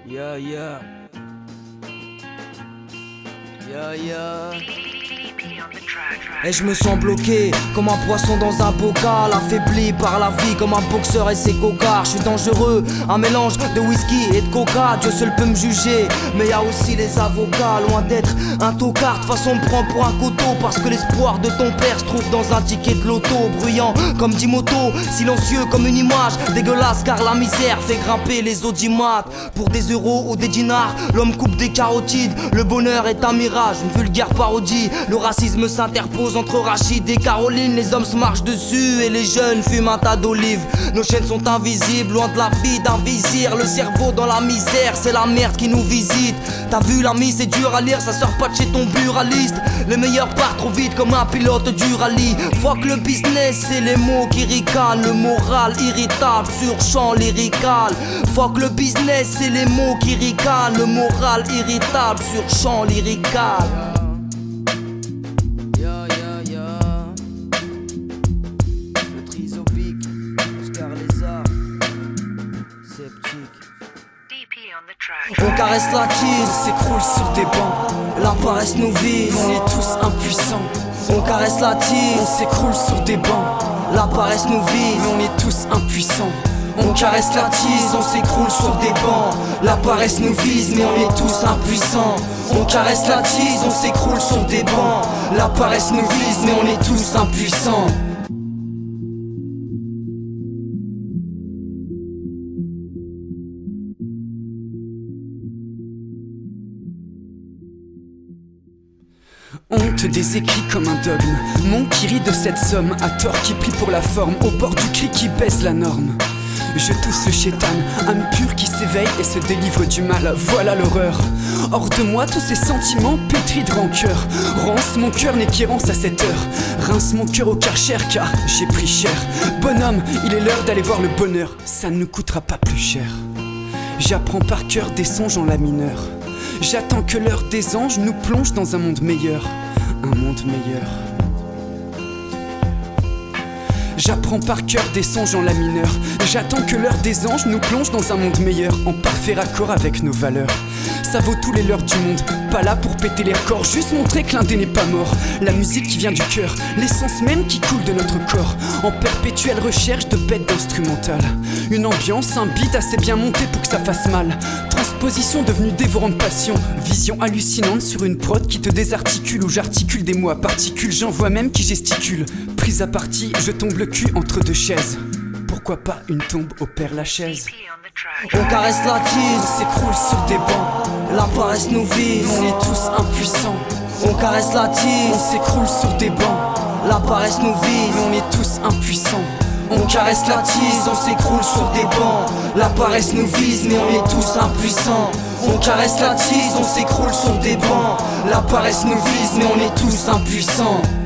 Yeah, yeah. Yeah, yeah. Et je me sens bloqué comme un poisson dans un bocal, affaibli par la vie comme un boxeur et ses cocards. Je suis dangereux, un mélange de whisky et de coca. Dieu seul peut me juger, mais y a aussi les avocats. Loin d'être un tocard, de toute façon me prend pour un coteau. Parce que l'espoir de ton père se trouve dans un ticket de loto. Bruyant comme Dimoto, silencieux comme une image dégueulasse, car la misère fait grimper les audimates. Pour des euros ou des dinars, l'homme coupe des carotides. Le bonheur est un mirage, une vulgaire parodie. Le racisme s'interpose entre Rachid et Caroline. Les hommes se marchent dessus et les jeunes fument un tas d'olives. Nos chaînes sont invisibles, loin de la vie d'un vizir. Le cerveau dans la misère, c'est la merde qui nous visite. T'as vu l'ami, c'est dur à lire, ça sort pas de chez ton buraliste. Les meilleurs partent trop vite comme un pilote du rallye. Fuck le business, c'est les mots qui ricanent. Le moral irritable sur champ lyrical. Fuck le business, c'est les mots qui ricanent. Le moral irritable sur champ lyrical. On caresse la tise, on s'écroule sur des bancs. La paresse nous vise, on est tous impuissants. On caresse la tise, on s'écroule sur des bancs. La paresse nous vise, mais on est tous impuissants. On caresse la tise, on s'écroule sur des bancs. La paresse nous vise, mais on est tous impuissants. On caresse la tise, on s'écroule sur des bancs. La paresse nous vise, mais on est tous impuissants. Honte des écrits comme un dogme. Mon qui rit de cette somme, à tort qui plie pour la forme, au bord du cri qui baisse la norme. Je tousse le chétan, âme pure qui s'éveille et se délivre du mal, voilà l'horreur. Hors de moi tous ces sentiments pétris de rancœur. Rance mon cœur n'est qu'errance à cette heure. Rince mon cœur au karcher car j'ai pris cher. Bonhomme, il est l'heure d'aller voir le bonheur, ça ne nous coûtera pas plus cher. J'apprends par cœur des songes en la mineure. J'attends que l'heure des anges nous plonge dans un monde meilleur. Un monde meilleur. J'apprends par cœur des songes en la mineure. J'attends que l'heure des anges nous plonge dans un monde meilleur, en parfait raccord avec nos valeurs. Ça vaut tous les leurres du monde, pas là pour péter les records, juste montrer que l'un des n'est pas mort. La musique qui vient du cœur, l'essence même qui coule de notre corps, en perpétuelle recherche de bêtes d'instrumentales. Une ambiance, un beat assez bien monté pour que ça fasse mal. Transposition devenue dévorante passion, vision hallucinante sur une prod qui te désarticule, où j'articule des mots à particules, j'en vois même qui gesticulent. Prise à partie, je tombe le cul entre deux chaises. Pourquoi pas une tombe au Père Lachaise? On caresse la tise, on s'écroule sur des bancs. La paresse nous vise, on est tous impuissants. On caresse la tise, on s'écroule sur des bancs. La paresse nous vise, on est tous impuissants. On caresse la tise, on s'écroule sur des bancs. La paresse nous vise, mais on est tous impuissants. On caresse la tise, on s'écroule sur des bancs. La paresse nous vise, mais on est tous impuissants.